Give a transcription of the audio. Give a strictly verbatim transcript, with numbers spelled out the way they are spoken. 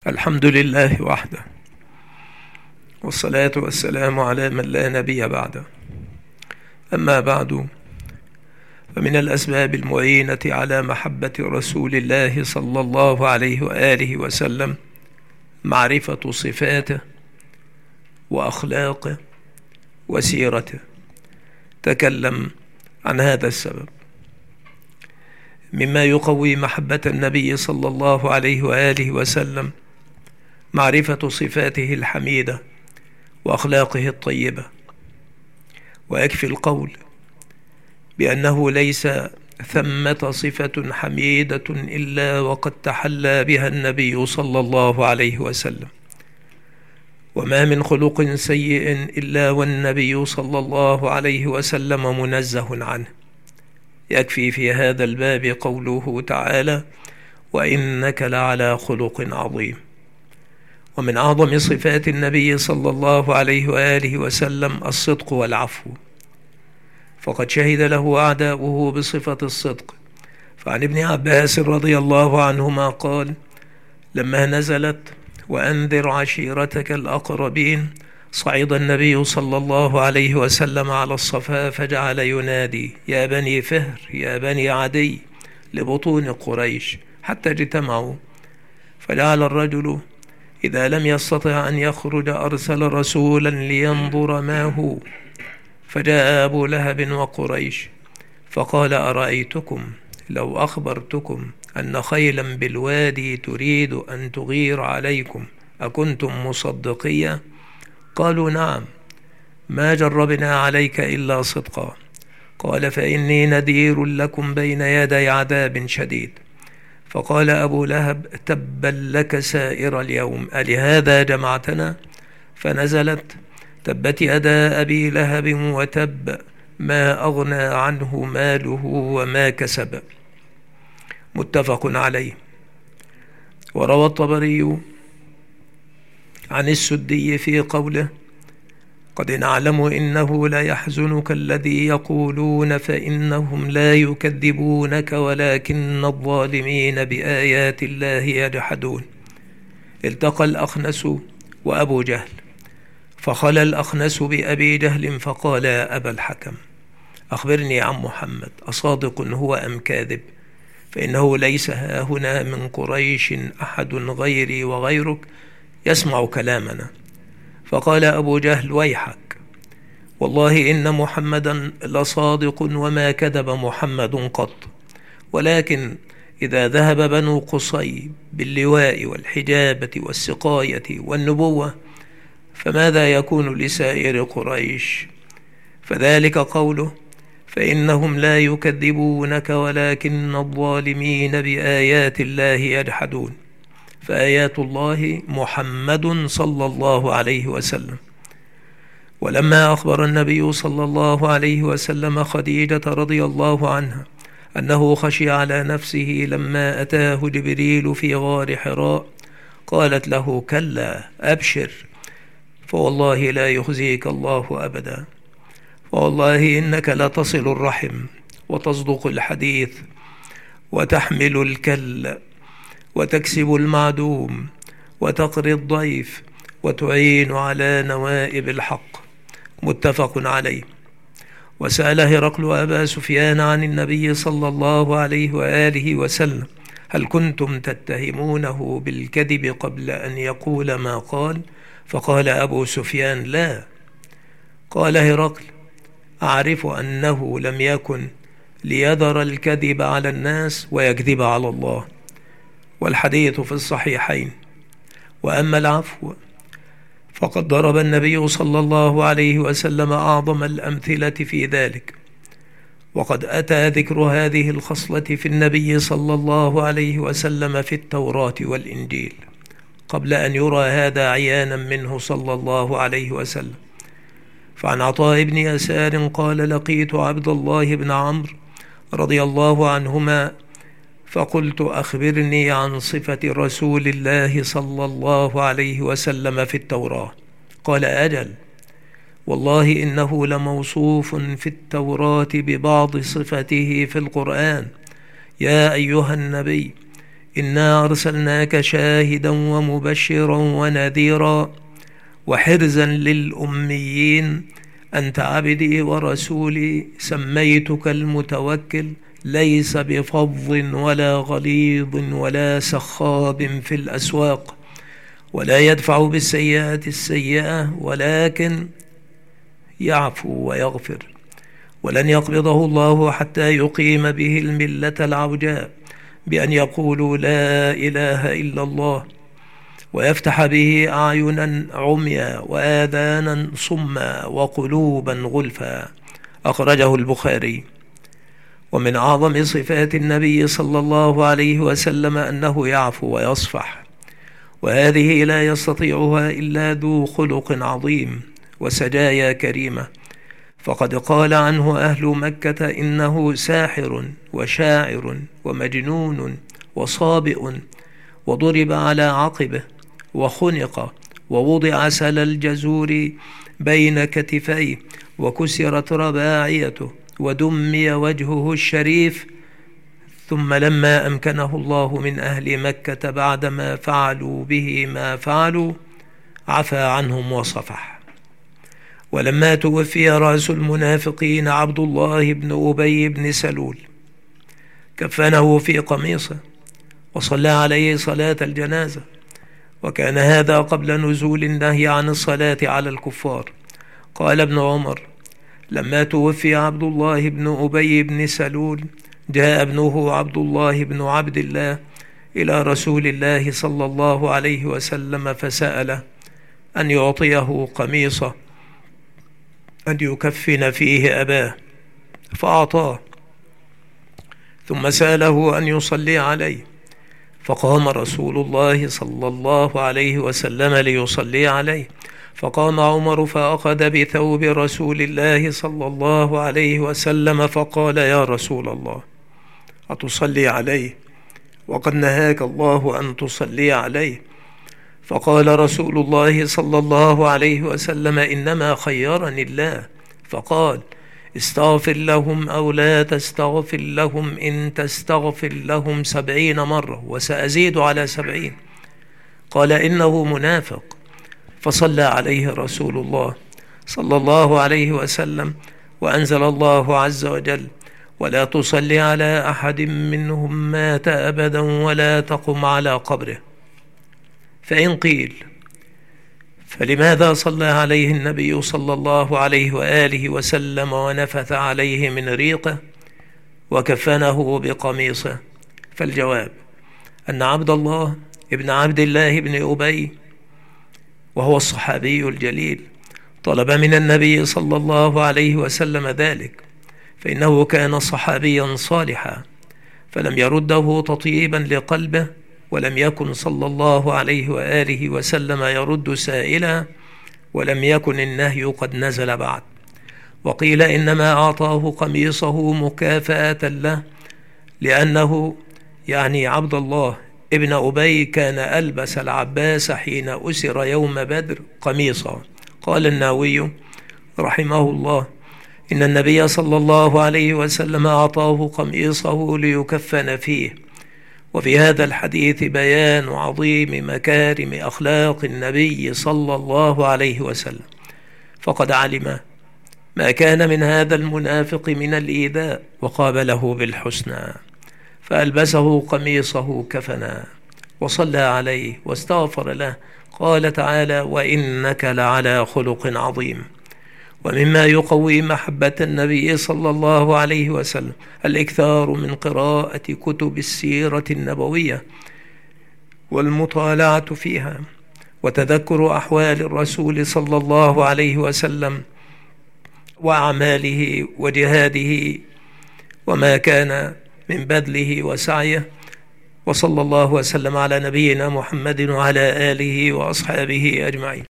الحمد لله وحده، والصلاة والسلام على من لا نبي بعده. أما بعد، فمن الأسباب المعينة على محبة رسول الله صلى الله عليه وآله وسلم معرفة صفاته وأخلاقه وسيرته. تكلم عن هذا السبب. مما يقوي محبة النبي صلى الله عليه وآله وسلم معرفة صفاته الحميدة وأخلاقه الطيبة. ويكفي القول بأنه ليس ثمة صفة حميدة إلا وقد تحلى بها النبي صلى الله عليه وسلم، وما من خلق سيء إلا والنبي صلى الله عليه وسلم منزه عنه. يكفي في هذا الباب قوله تعالى: وإنك لعلى خلق عظيم. ومن أعظم صفات النبي صلى الله عليه وآله وسلم الصدق والعفو، فقد شهد له أعداؤه بصفة الصدق. فعن ابن عباس رضي الله عنهما قال: لما نزلت وأنذر عشيرتك الأقربين، صعد النبي صلى الله عليه وسلم على الصفا فجعل ينادي: يا بني فهر، يا بني عدي، لبطون قريش، حتى اجتمعوا. فجعل الرجل إذا لم يستطع أن يخرج أرسل رسولا لينظر ما هو، فجاء أبو لهب وقريش فقال: أرأيتكم لو أخبرتكم أن خيلا بالوادي تريد أن تغير عليكم أكنتم مصدقية؟ قالوا: نعم، ما جربنا عليك إلا صدقا. قال: فإني نذير لكم بين يدي عذاب شديد. فقال أبو لهب: تبا لك سائر اليوم، ألهذا جمعتنا؟ فنزلت: تبت يدا أبي لهب وتب، ما أغنى عنه ماله وما كسب. متفق عليه. وروى الطبري عن السدي في قوله: قد نعلم إنه لا يحزنك الذي يقولون فإنهم لا يكذبونك ولكن الظالمين بآيات الله يجحدون. التقى الأخنس وأبو جهل، فخلى الأخنس بأبي جهل فقال: يا أبا الحكم، أخبرني عن محمد، أصادق هو أم كاذب؟ فإنه ليس هاهنا من قريش أحد غيري وغيرك يسمع كلامنا. فقال أبو جهل: ويحك، والله إن محمدا لصادق وما كذب محمد قط، ولكن إذا ذهب بنو قصي باللواء والحجابة والسقاية والنبوة فماذا يكون لسائر قريش؟ فذلك قوله: فإنهم لا يكذبونك ولكن الظالمين بآيات الله يجحدون. فآيات الله محمد صلى الله عليه وسلم. ولما أخبر النبي صلى الله عليه وسلم خديجة رضي الله عنها أنه خشي على نفسه لما أتاه جبريل في غار حراء، قالت له: كلا، أبشر، فوالله لا يخزيك الله أبدا، فوالله إنك لتصل الرحم وتصدق الحديث وتحمل الكل وتكسب المعدوم وتقري الضيف وتعين على نوائب الحق. متفق عليه. وسأل هرقل أبا سفيان عن النبي صلى الله عليه وآله وسلم: هل كنتم تتهمونه بالكذب قبل أن يقول ما قال؟ فقال أبو سفيان: لا. قال هرقل: أعرف أنه لم يكن ليذر الكذب على الناس ويكذب على الله. والحديث في الصحيحين. وأما العفو فقد ضرب النبي صلى الله عليه وسلم أعظم الأمثلة في ذلك، وقد أتى ذكر هذه الخصلة في النبي صلى الله عليه وسلم في التوراة والإنجيل قبل أن يرى هذا عيانا منه صلى الله عليه وسلم. فعن عطاء بن يسار قال: لقيت عبد الله بن عمرو رضي الله عنهما فقلت: أخبرني عن صفة رسول الله صلى الله عليه وسلم في التوراة. قال: أجل، والله إنه لموصوف في التوراة ببعض صفته في القرآن: يا أيها النبي إنا أرسلناك شاهدا ومبشرا ونذيرا وحرزا للأميين أنت عبدي ورسولي سميتك المتوكل ليس بفظ ولا غليظ ولا سخاب في الأسواق ولا يدفع بالسيئات السيئة ولكن يعفو ويغفر ولن يقبضه الله حتى يقيم به الملة العوجاء بأن يقولوا لا إله إلا الله ويفتح به أعينا عميا وآذانا صما وقلوبا غلفا. أخرجه البخاري. ومن أعظم صفات النبي صلى الله عليه وسلم أنه يعفو ويصفح، وهذه لا يستطيعها إلا ذو خلق عظيم وسجايا كريمة، فقد قال عنه أهل مكة إنه ساحر وشاعر ومجنون وصابئ، وضرب على عقبه وخنق ووضع سل الجزور بين كتفيه وكسرت رباعيته ودمي وجهه الشريف، ثم لما أمكنه الله من أهل مكة بعدما فعلوا به ما فعلوا عفى عنهم وصفح. ولما توفي رأس المنافقين عبد الله بن أبي بن سلول كفنه في قميصه وصلى عليه صلاة الجنازة، وكان هذا قبل نزول النهي عن الصلاة على الكفار. قال ابن عمر: لما توفي عبد الله بن أبي بن سلول جاء ابنه عبد الله بن عبد الله إلى رسول الله صلى الله عليه وسلم فسأله أن يعطيه قميصه أن يكفن فيه أباه، فأعطاه، ثم سأله أن يصلي عليه، فقام رسول الله صلى الله عليه وسلم ليصلي عليه، فقام عمر فأخذ بثوب رسول الله صلى الله عليه وسلم فقال: يا رسول الله، أتصلي عليه وقد نهاك الله أن تصلي عليه؟ فقال رسول الله صلى الله عليه وسلم: إنما خيرني الله، فقال: استغفر لهم أو لا تستغفر لهم، إن تستغفر لهم سبعين مرة وسأزيد على سبعين. قال: إنه منافق. فصلى عليه رسول الله صلى الله عليه وسلم، وأنزل الله عز وجل: ولا تصلي على أحد منهم مات أبدا ولا تقم على قبره. فإن قيل: فلماذا صلى عليه النبي صلى الله عليه وآله وسلم ونفث عليه من ريقه وكفنه بقميصه؟ فالجواب أن عبد الله ابن عبد الله بن أبي، وهو الصحابي الجليل، طلب من النبي صلى الله عليه وسلم ذلك، فإنه كان صحابيا صالحا، فلم يرده تطيبا لقلبه، ولم يكن صلى الله عليه وآله وسلم يرد سائلا، ولم يكن النهي قد نزل بعد. وقيل إنما أعطاه قميصه مكافأة له، لأنه يعني عبد الله ابن أبي كان ألبس العباس حين أسر يوم بدر قميصا. قال النووي رحمه الله: إن النبي صلى الله عليه وسلم أعطاه قميصه ليكفن فيه. وفي هذا الحديث بيان عظيم مكارم أخلاق النبي صلى الله عليه وسلم، فقد علم ما كان من هذا المنافق من الإيذاء وقابله بالحسنى، فألبسه قميصه كفنا وصلى عليه واستغفر له. قال تعالى: وإنك لعلى خلق عظيم. ومما يقوي محبة النبي صلى الله عليه وسلم الإكثار من قراءة كتب السيرة النبوية والمطالعة فيها، وتذكر أحوال الرسول صلى الله عليه وسلم وأعماله وجهاده وما كان من بذله وسعيه. وصلى الله وسلم على نبينا محمد وعلى آله وأصحابه أجمعين.